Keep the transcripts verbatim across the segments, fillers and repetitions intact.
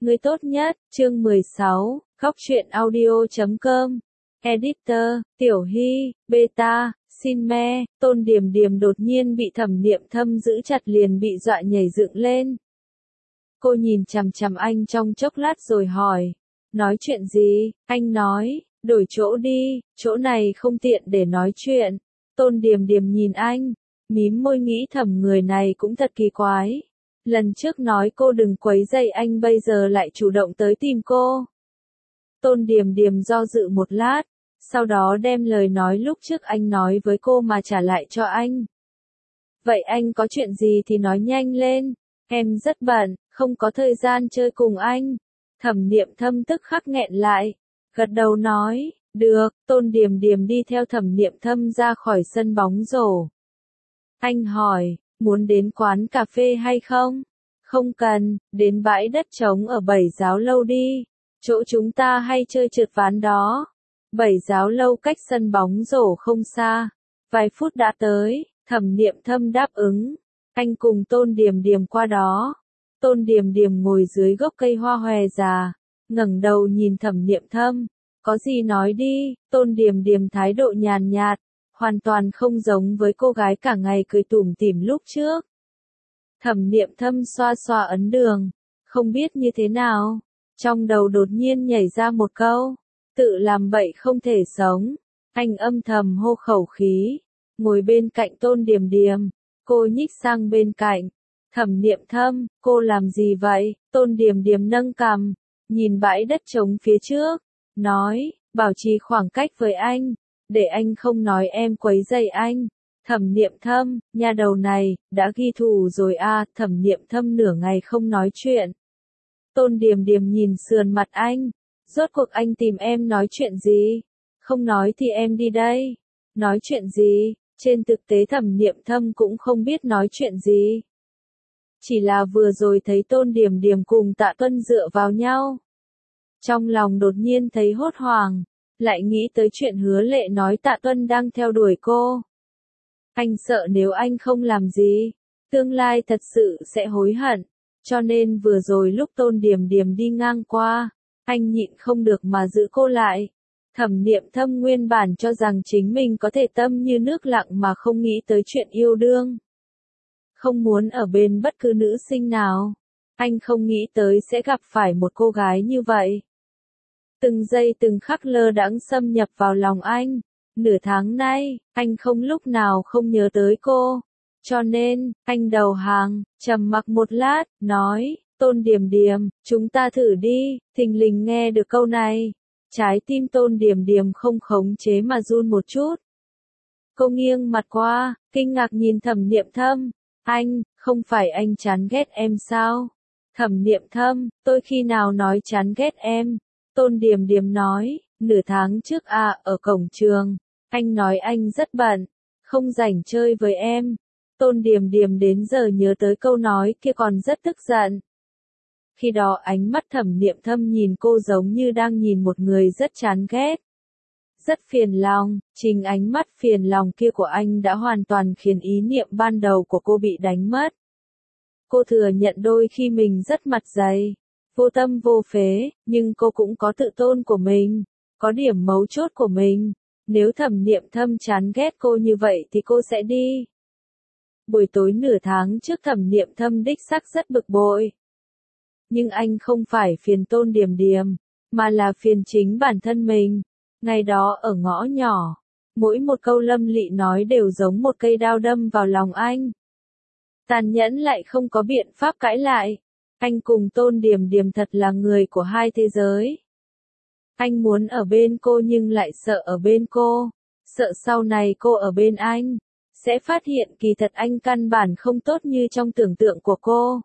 Người tốt nhất, chương mười sáu, góc truyện audio chấm com. Editor, Tiểu Hy, Beta, Xin Me, Tôn Điềm Điềm đột nhiên bị Thẩm Niệm Thâm giữ chặt liền bị dọa nhảy dựng lên. Cô nhìn chằm chằm anh trong chốc lát rồi hỏi, nói chuyện gì? Anh nói, đổi chỗ đi, chỗ này không tiện để nói chuyện. Tôn Điềm Điềm nhìn anh, mím môi nghĩ thầm người này cũng thật kỳ quái. Lần trước nói cô đừng quấy rầy anh bây giờ lại chủ động tới tìm cô. Tôn Điềm Điềm do dự một lát, sau đó đem lời nói lúc trước anh nói với cô mà trả lại cho anh. Vậy anh có chuyện gì thì nói nhanh lên, em rất bận, không có thời gian chơi cùng anh. Thẩm Niệm Thâm tức khắc nghẹn lại, gật đầu nói, được. Tôn Điềm Điềm đi theo Thẩm Niệm Thâm ra khỏi sân bóng rổ. Anh hỏi, muốn đến quán cà phê hay không? Không cần, đến bãi đất trống ở Bảy Giáo Lâu đi, chỗ chúng ta hay chơi trượt ván đó. Bảy Giáo Lâu cách sân bóng rổ không xa, vài phút đã tới. Thẩm Niệm Thâm đáp ứng, anh cùng Tôn Điềm Điềm qua đó. Tôn Điềm Điềm ngồi dưới gốc cây hoa hòe già, ngẩng đầu nhìn Thẩm Niệm Thâm, có gì nói đi. Tôn Điềm Điềm thái độ nhàn nhạt, hoàn toàn không giống với cô gái cả ngày cười tủm tỉm lúc trước. Thẩm Niệm Thâm xoa xoa ấn đường, không biết như thế nào, trong đầu đột nhiên nhảy ra một câu, tự làm bậy không thể sống. Anh âm thầm hô khẩu khí, ngồi bên cạnh Tôn Điềm Điềm, cô nhích sang bên cạnh. Thẩm Niệm Thâm, cô làm gì vậy? Tôn Điềm Điềm nâng cằm, nhìn bãi đất trống phía trước, nói, bảo trì khoảng cách với anh, để anh không nói em quấy rầy anh. Thẩm Niệm Thâm, nhà đầu này, đã ghi thù rồi à? Thẩm Niệm Thâm nửa ngày không nói chuyện. Tôn Điềm Điềm nhìn sườn mặt anh, rốt cuộc anh tìm em nói chuyện gì? Không nói thì em đi đây. Nói chuyện gì? Trên thực tế Thẩm Niệm Thâm cũng không biết nói chuyện gì. Chỉ là vừa rồi thấy Tôn Điềm Điềm cùng Tạ Tuân dựa vào nhau. Trong lòng đột nhiên thấy hốt hoảng, lại nghĩ tới chuyện Hứa Lệ nói Tạ Tuân đang theo đuổi cô. Anh sợ nếu anh không làm gì, tương lai thật sự sẽ hối hận, cho nên vừa rồi lúc Tôn Điềm Điềm đi ngang qua, anh nhịn không được mà giữ cô lại. Thẩm Niệm Thâm nguyên bản cho rằng chính mình có thể tâm như nước lặng mà không nghĩ tới chuyện yêu đương. Không muốn ở bên bất cứ nữ sinh nào. Anh không nghĩ tới sẽ gặp phải một cô gái như vậy. Từng giây từng khắc lơ đãng xâm nhập vào lòng anh. Nửa tháng nay, anh không lúc nào không nhớ tới cô. Cho nên, anh đầu hàng, trầm mặc một lát, nói, Tôn Điềm Điềm, chúng ta thử đi. Thình lình nghe được câu này, trái tim Tôn Điềm Điềm không khống chế mà run một chút. Cô nghiêng mặt qua, kinh ngạc nhìn Thẩm Niệm Thâm. Anh, không phải anh chán ghét em sao? Thẩm Niệm Thâm, tôi khi nào nói chán ghét em? Tôn Điềm Điềm nói, nửa tháng trước à, ở cổng trường, anh nói anh rất bận, không rảnh chơi với em. Tôn Điềm Điềm đến giờ nhớ tới câu nói kia còn rất tức giận. Khi đó ánh mắt Thẩm Niệm Thâm nhìn cô giống như đang nhìn một người rất chán ghét. Rất phiền lòng, chính ánh mắt phiền lòng kia của anh đã hoàn toàn khiến ý niệm ban đầu của cô bị đánh mất. Cô thừa nhận đôi khi mình rất mặt dày, vô tâm vô phế, nhưng cô cũng có tự tôn của mình, có điểm mấu chốt của mình. Nếu Thẩm Niệm Thâm chán ghét cô như vậy thì cô sẽ đi. Buổi tối nửa tháng trước Thẩm Niệm Thâm đích xác rất bực bội. Nhưng anh không phải phiền Tôn Điềm Điềm, mà là phiền chính bản thân mình. Ngày đó ở ngõ nhỏ, mỗi một câu Lâm Lị nói đều giống một cây đao đâm vào lòng anh. Tàn nhẫn lại không có biện pháp cãi lại. Anh cùng Tôn Điềm Điềm thật là người của hai thế giới. Anh muốn ở bên cô nhưng lại sợ ở bên cô. Sợ sau này cô ở bên anh, sẽ phát hiện kỳ thật anh căn bản không tốt như trong tưởng tượng của cô.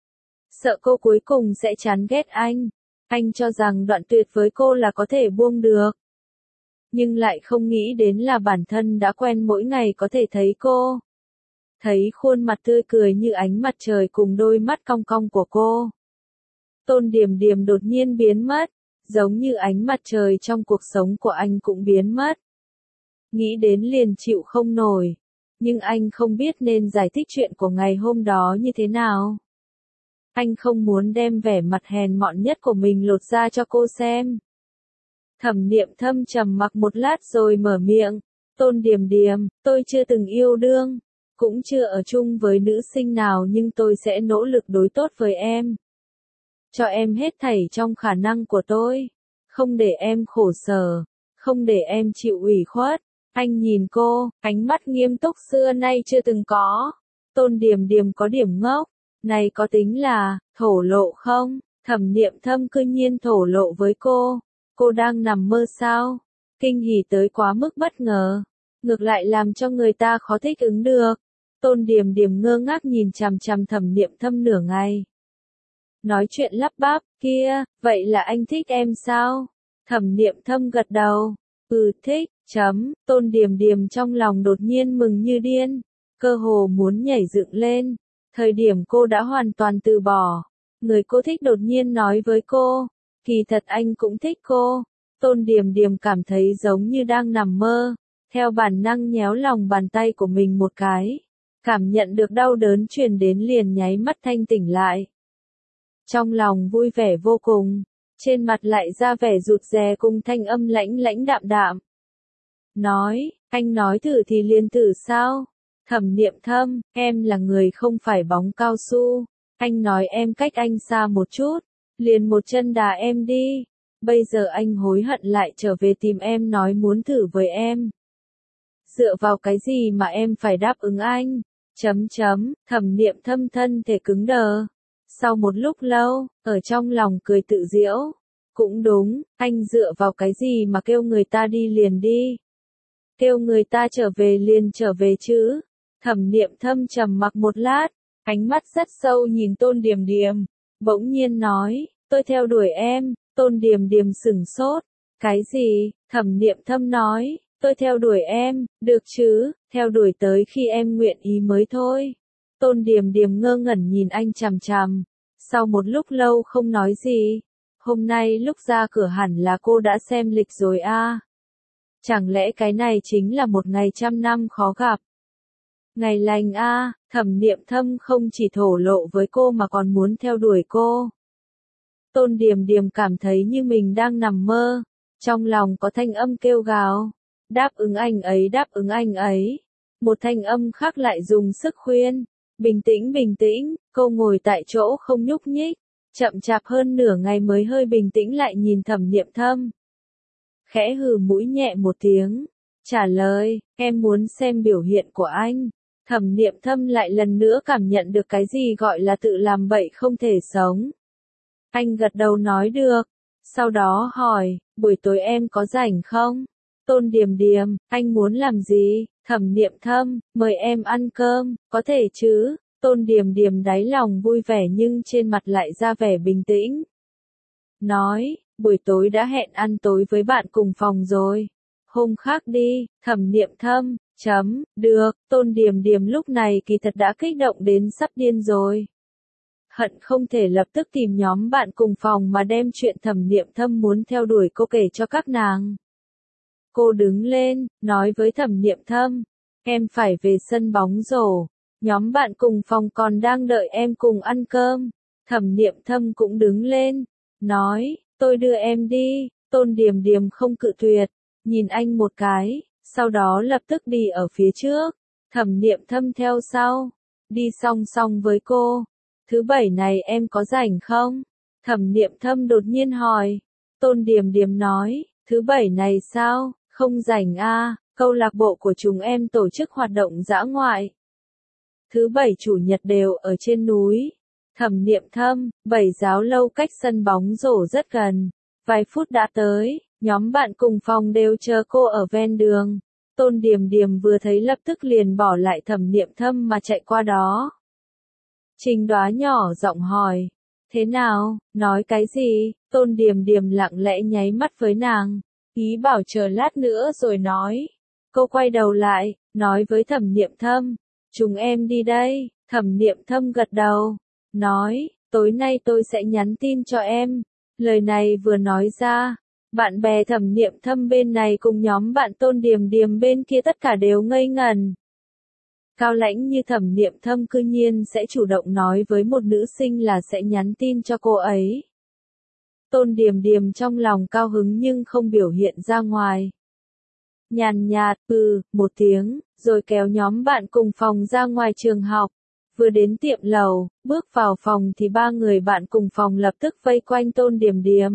Sợ cô cuối cùng sẽ chán ghét anh. Anh cho rằng đoạn tuyệt với cô là có thể buông được. Nhưng lại không nghĩ đến là bản thân đã quen mỗi ngày có thể thấy cô. Thấy khuôn mặt tươi cười như ánh mặt trời cùng đôi mắt cong cong của cô. Tôn Điềm Điềm đột nhiên biến mất, giống như ánh mặt trời trong cuộc sống của anh cũng biến mất. Nghĩ đến liền chịu không nổi, nhưng anh không biết nên giải thích chuyện của ngày hôm đó như thế nào. anh không muốn đem vẻ mặt hèn mọn nhất của mình lột ra cho cô xem. Thẩm Niệm Thâm trầm mặc một lát rồi mở miệng, Tôn Điềm Điềm, tôi chưa từng yêu đương, cũng chưa ở chung với nữ sinh nào nhưng tôi sẽ nỗ lực đối tốt với em. Cho em hết thảy trong khả năng của tôi, không để em khổ sở, không để em chịu ủy khuất. Anh nhìn cô, ánh mắt nghiêm túc xưa nay chưa từng có. Tôn Điềm Điềm có điểm ngốc, này có tính là thổ lộ không? Thẩm Niệm Thâm cư nhiên thổ lộ với cô, cô đang nằm mơ sao? Kinh hỉ tới quá mức bất ngờ, ngược lại làm cho người ta khó thích ứng được. Tôn Điềm Điềm ngơ ngác nhìn chằm chằm Thẩm Niệm Thâm nửa ngày. Nói chuyện lắp bắp, kia, vậy là anh thích em sao? Thẩm Niệm Thâm gật đầu, ừ thích, chấm, Tôn Điềm Điềm trong lòng đột nhiên mừng như điên, cơ hồ muốn nhảy dựng lên. Thời điểm cô đã hoàn toàn từ bỏ, người cô thích đột nhiên nói với cô, kỳ thật anh cũng thích cô. Tôn Điềm Điềm cảm thấy giống như đang nằm mơ, theo bản năng nhéo lòng bàn tay của mình một cái, cảm nhận được đau đớn truyền đến liền nháy mắt thanh tỉnh lại. Trong lòng vui vẻ vô cùng, trên mặt lại ra vẻ rụt rè cùng thanh âm lãnh lãnh đạm đạm. Nói, anh nói thử thì liền thử sao? Thẩm Niệm Thâm, em là người không phải bóng cao su, anh nói em cách anh xa một chút, liền một chân đá em đi. Bây giờ anh hối hận lại trở về tìm em nói muốn thử với em. Dựa vào cái gì mà em phải đáp ứng anh? Chấm chấm, Thẩm Niệm Thâm thân thể cứng đờ. Sau một lúc lâu, ở trong lòng cười tự giễu. Cũng đúng, anh dựa vào cái gì mà kêu người ta đi liền đi. Kêu người ta trở về liền trở về chứ. Thẩm Niệm Thâm trầm mặc một lát, ánh mắt rất sâu nhìn Tôn Điềm Điềm, bỗng nhiên nói, tôi theo đuổi em. Tôn Điềm Điềm sửng sốt, cái gì? Thẩm Niệm Thâm nói, tôi theo đuổi em, được chứ, theo đuổi tới khi em nguyện ý mới thôi. Tôn Điềm Điềm ngơ ngẩn nhìn anh chằm chằm, sau một lúc lâu không nói gì. Hôm nay lúc ra cửa hẳn là cô đã xem lịch rồi a. À? Chẳng lẽ cái này chính là một ngày trăm năm khó gặp? Ngày lành a, à, Thẩm Niệm Thâm không chỉ thổ lộ với cô mà còn muốn theo đuổi cô. Tôn Điềm Điềm cảm thấy như mình đang nằm mơ, trong lòng có thanh âm kêu gào, đáp ứng anh ấy đáp ứng anh ấy. Một thanh âm khác lại dùng sức khuyên, bình tĩnh bình tĩnh, cô ngồi tại chỗ không nhúc nhích, chậm chạp hơn nửa ngày mới hơi bình tĩnh lại nhìn Thẩm Niệm Thâm. Khẽ hừ mũi nhẹ một tiếng, trả lời, em muốn xem biểu hiện của anh. Thẩm Niệm Thâm lại lần nữa cảm nhận được cái gì gọi là tự làm bậy không thể sống. Anh gật đầu nói được, sau đó hỏi, buổi tối em có rảnh không? Tôn Điềm Điềm, anh muốn làm gì? Thẩm Niệm Thâm, mời em ăn cơm, có thể chứ? Tôn Điềm Điềm đáy lòng vui vẻ nhưng trên mặt lại ra vẻ bình tĩnh. Nói, buổi tối đã hẹn ăn tối với bạn cùng phòng rồi. Hôm khác đi. Thẩm Niệm Thâm, chấm, được. Tôn Điềm Điềm lúc này kỳ thật đã kích động đến sắp điên rồi. Hận không thể lập tức tìm nhóm bạn cùng phòng mà đem chuyện Thẩm Niệm Thâm muốn theo đuổi cô kể cho các nàng. Cô đứng lên, nói với Thẩm Niệm Thâm, em phải về sân bóng rổ, nhóm bạn cùng phòng còn đang đợi em cùng ăn cơm. Thẩm Niệm Thâm cũng đứng lên, nói, tôi đưa em đi. Tôn Điềm Điềm không cự tuyệt, nhìn anh một cái, sau đó lập tức đi ở phía trước. Thẩm Niệm Thâm theo sau, đi song song với cô. Thứ bảy này em có rảnh không? Thẩm Niệm Thâm đột nhiên hỏi. Tôn Điềm Điềm nói, thứ bảy này sao? Không rảnh a, à, câu lạc bộ của chúng em tổ chức hoạt động dã ngoại. Thứ bảy chủ nhật đều ở trên núi. Thẩm Niệm Thâm, bảy giáo lâu cách sân bóng rổ rất gần. Vài phút đã tới, nhóm bạn cùng phòng đều chờ cô ở ven đường. Tôn Điềm Điềm vừa thấy lập tức liền bỏ lại Thẩm Niệm Thâm mà chạy qua đó. Trình Đoá nhỏ giọng hỏi, thế nào, nói cái gì? Tôn Điềm Điềm lặng lẽ nháy mắt với nàng, ý bảo chờ lát nữa rồi nói. Cô quay đầu lại, nói với Thẩm Niệm Thâm, chúng em đi đây. Thẩm Niệm Thâm gật đầu, nói, tối nay tôi sẽ nhắn tin cho em. Lời này vừa nói ra, bạn bè Thẩm Niệm Thâm bên này cùng nhóm bạn Tôn Điềm Điềm bên kia tất cả đều ngây ngẩn. Cao lãnh như Thẩm Niệm Thâm cư nhiên sẽ chủ động nói với một nữ sinh là sẽ nhắn tin cho cô ấy. Tôn Điềm Điềm trong lòng cao hứng nhưng không biểu hiện ra ngoài. Nhàn nhạt, ừ, một tiếng, rồi kéo nhóm bạn cùng phòng ra ngoài trường học. Vừa đến tiệm lầu, bước vào phòng thì ba người bạn cùng phòng lập tức vây quanh Tôn Điềm Điềm.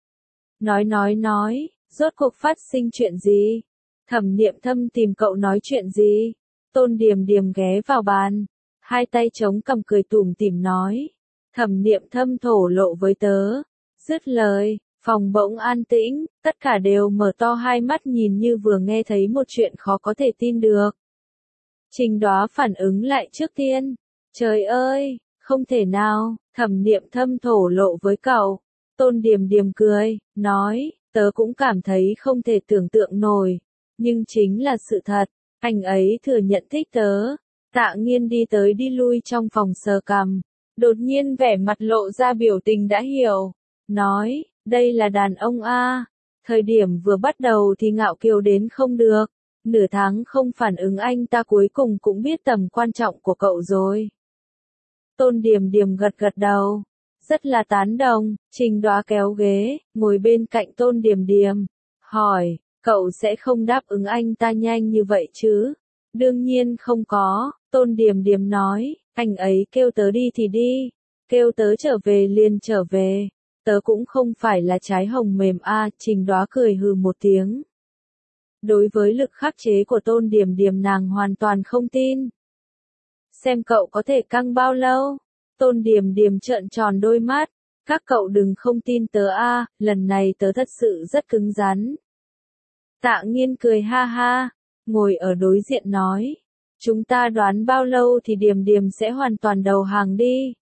Nói nói nói, rốt cuộc phát sinh chuyện gì? Thẩm Niệm Thâm tìm cậu nói chuyện gì? Tôn Điềm Điềm ghé vào bàn, hai tay chống cằm cười tủm tỉm nói. Thẩm Niệm Thâm thổ lộ với tớ. Dứt lời, phòng bỗng an tĩnh, tất cả đều mở to hai mắt nhìn như vừa nghe thấy một chuyện khó có thể tin được. Trình Đóa phản ứng lại trước tiên. Trời ơi, không thể nào, Thẩm Niệm Thâm thổ lộ với cậu. Tôn Điềm Điềm cười, nói, tớ cũng cảm thấy không thể tưởng tượng nổi. Nhưng chính là sự thật, anh ấy thừa nhận thích tớ. Tạ Nghiên đi tới đi lui trong phòng sờ cằm. Đột nhiên vẻ mặt lộ ra biểu tình đã hiểu. Nói, đây là đàn ông a. Thời điểm vừa bắt đầu thì ngạo kiều đến không được. Nửa tháng không phản ứng anh ta cuối cùng cũng biết tầm quan trọng của cậu rồi. Tôn Điềm Điềm gật gật đầu. Rất là tán đồng, Trình Đóa kéo ghế, ngồi bên cạnh Tôn Điềm Điềm. Hỏi, cậu sẽ không đáp ứng anh ta nhanh như vậy chứ? Đương nhiên không có, Tôn Điềm Điềm nói, anh ấy kêu tớ đi thì đi, kêu tớ trở về liền trở về. Tớ cũng không phải là trái hồng mềm a. Trình Đóa cười hừ một tiếng. Đối với lực khắc chế của Tôn Điềm Điềm nàng hoàn toàn không tin. Xem cậu có thể căng bao lâu? Tôn Điềm Điềm trợn tròn đôi mắt. Các cậu đừng không tin tớ a, lần này tớ thật sự rất cứng rắn. Tạ Nghiên cười ha ha, ngồi ở đối diện nói. Chúng ta đoán bao lâu thì Điềm Điềm sẽ hoàn toàn đầu hàng đi.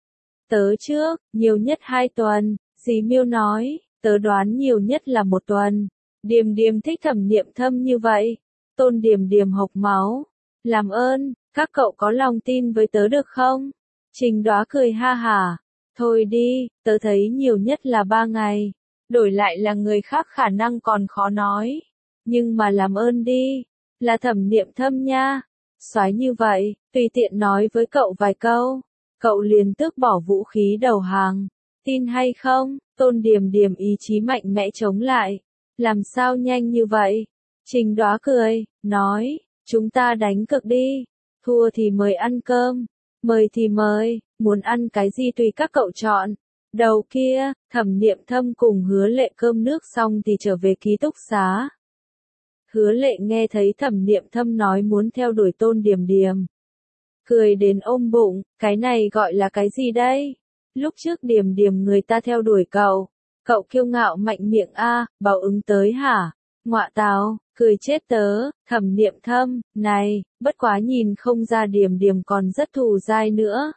Tớ trước, nhiều nhất hai tuần, dì Miêu nói, tớ đoán nhiều nhất là một tuần. Điềm Điềm thích Thẩm Niệm Thâm như vậy. Tôn Điềm Điềm hộc máu. Làm ơn, các cậu có lòng tin với tớ được không? Trình Đóa cười ha hả. Thôi đi, tớ thấy nhiều nhất là ba ngày. Đổi lại là người khác khả năng còn khó nói. Nhưng mà làm ơn đi, là Thẩm Niệm Thâm nha. Soái như vậy, tùy tiện nói với cậu vài câu. Cậu liền tước bỏ vũ khí đầu hàng. Tin hay không? Tôn Điềm Điềm ý chí mạnh mẽ chống lại. Làm sao nhanh như vậy? Trình Đóa cười, nói, chúng ta đánh cược đi. Thua thì mời ăn cơm. Mời thì mời, muốn ăn cái gì tùy các cậu chọn. Đầu kia, Thẩm Niệm Thâm cùng Hứa Lệ cơm nước xong thì trở về ký túc xá. Hứa Lệ nghe thấy Thẩm Niệm Thâm nói muốn theo đuổi Tôn Điềm Điềm. Cười đến ôm bụng, cái này gọi là cái gì đây? Lúc trước Điềm Điềm người ta theo đuổi cậu. Cậu kiêu ngạo mạnh miệng a, báo ứng tới hả? Ngọa tào, cười chết tớ, Thẩm Niệm Thâm, này, bất quá nhìn không ra Điềm Điềm còn rất thù dai nữa.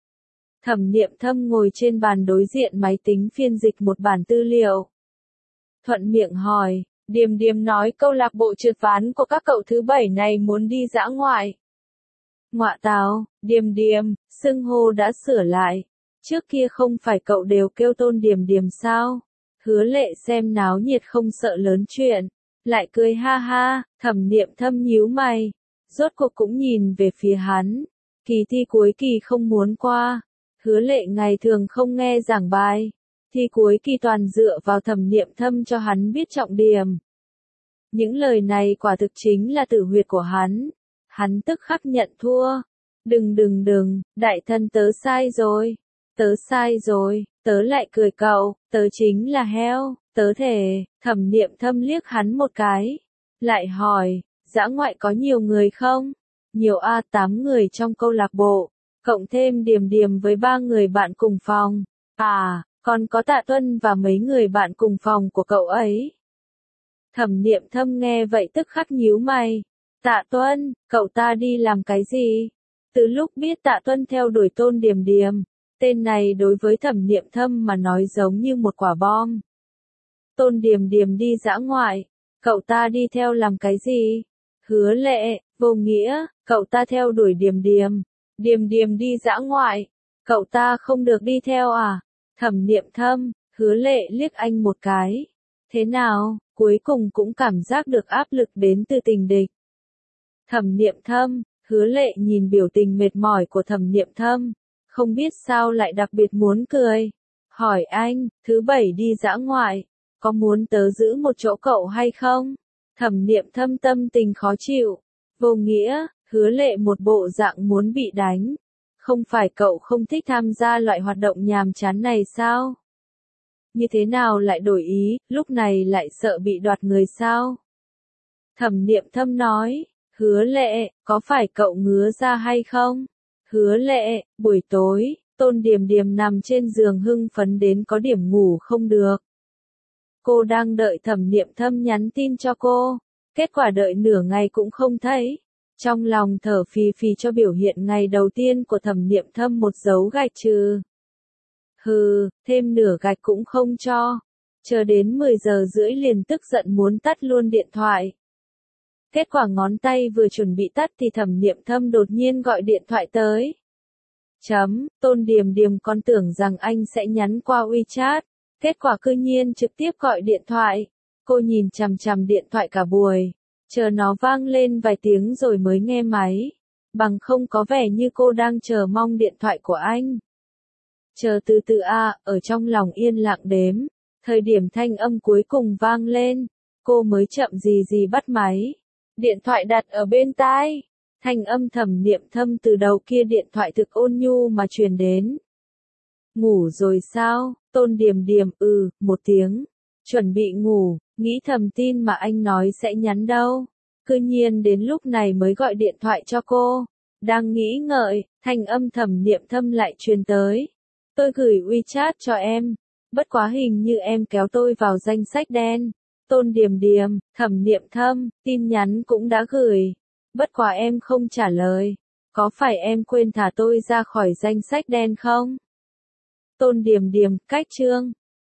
Thẩm Niệm Thâm ngồi trên bàn đối diện máy tính phiên dịch một bản tư liệu. Thuận miệng hỏi, Điềm Điềm nói câu lạc bộ trượt ván của các cậu thứ bảy này muốn đi dã ngoại. Ngọa tào, Điềm Điềm, xưng hô đã sửa lại. Trước kia không phải cậu đều kêu Tôn Điềm Điềm sao? Hứa Lệ xem náo nhiệt không sợ lớn chuyện. Lại cười ha ha, Thẩm Niệm Thâm nhíu mày. Rốt cuộc cũng nhìn về phía hắn. Kỳ thi cuối kỳ không muốn qua. Hứa Lệ ngày thường không nghe giảng bài. Thi cuối kỳ toàn dựa vào Thẩm Niệm Thâm cho hắn biết trọng điểm. Những lời này quả thực chính là tử huyệt của hắn. Hắn tức khắc nhận thua. Đừng đừng đừng, đại thân tớ sai rồi. Tớ sai rồi, tớ lại cười cậu, tớ chính là heo, tớ thề. Thẩm Niệm Thâm liếc hắn một cái. Lại hỏi, dã ngoại có nhiều người không? Nhiều a, tám người trong câu lạc bộ. Cộng thêm Điềm Điềm với ba người bạn cùng phòng. À, còn có Tạ Tuân và mấy người bạn cùng phòng của cậu ấy. Thẩm Niệm Thâm nghe vậy tức khắc nhíu mày. Tạ Tuân, cậu ta đi làm cái gì? Từ lúc biết Tạ Tuân theo đuổi Tôn Điềm Điềm, tên này đối với Thẩm Niệm Thâm mà nói giống như một quả bom. Tôn Điềm Điềm đi dã ngoại, cậu ta đi theo làm cái gì? Hứa Lệ, vô nghĩa, cậu ta theo đuổi Điềm Điềm. Điềm Điềm đi dã ngoại, cậu ta không được đi theo à? Thẩm Niệm Thâm, Hứa Lệ liếc anh một cái. Thế nào, cuối cùng cũng cảm giác được áp lực đến từ tình địch. Thẩm Niệm Thâm, Hứa Lệ nhìn biểu tình mệt mỏi của Thẩm Niệm Thâm, không biết sao lại đặc biệt muốn cười. Hỏi anh, thứ bảy đi dã ngoại, có muốn tớ giữ một chỗ cậu hay không? Thẩm Niệm Thâm tâm tình khó chịu. Vô nghĩa, Hứa Lệ một bộ dạng muốn bị đánh. Không phải cậu không thích tham gia loại hoạt động nhàm chán này sao? Như thế nào lại đổi ý, lúc này lại sợ bị đoạt người sao? Thẩm Niệm Thâm nói, Hứa Lệ, có phải cậu ngứa ra hay không? Hứa Lệ, buổi tối, Tôn Điềm Điềm nằm trên giường hưng phấn đến có điểm ngủ không được. Cô đang đợi Thẩm Niệm Thâm nhắn tin cho cô, kết quả đợi nửa ngày cũng không thấy. Trong lòng thở phì phì cho biểu hiện ngày đầu tiên của Thẩm Niệm Thâm một dấu gạch trừ. Hừ, thêm nửa gạch cũng không cho. Chờ đến mười giờ rưỡi liền tức giận muốn tắt luôn điện thoại. Kết quả ngón tay vừa chuẩn bị tắt thì Thẩm Niệm Thâm đột nhiên gọi điện thoại tới. Chấm, Tôn Điềm Điềm còn tưởng rằng anh sẽ nhắn qua WeChat. Kết quả cư nhiên trực tiếp gọi điện thoại. Cô nhìn chằm chằm điện thoại cả buổi. Chờ nó vang lên vài tiếng rồi mới nghe máy. Bằng không có vẻ như cô đang chờ mong điện thoại của anh. Chờ từ từ a, ở trong lòng yên lặng đếm. Thời điểm thanh âm cuối cùng vang lên. Cô mới chậm gì gì bắt máy. Điện thoại đặt ở bên tai. Thanh âm Thẩm Niệm Thâm từ đầu kia điện thoại thực ôn nhu mà truyền đến. Ngủ rồi sao? Tôn Điềm Điềm ừ, một tiếng. Chuẩn bị ngủ, nghĩ thầm tin mà anh nói sẽ nhắn đâu. Cư nhiên đến lúc này mới gọi điện thoại cho cô. Đang nghĩ ngợi, thanh âm Thẩm Niệm Thâm lại truyền tới. Tôi gửi WeChat cho em. Bất quá hình như em kéo tôi vào danh sách đen. Tôn Điềm Điềm, Thẩm Niệm Thâm, tin nhắn cũng đã gửi. Bất quá em không trả lời. Có phải em quên thả tôi ra khỏi danh sách đen không? Tôn Điềm Điềm, cách chương.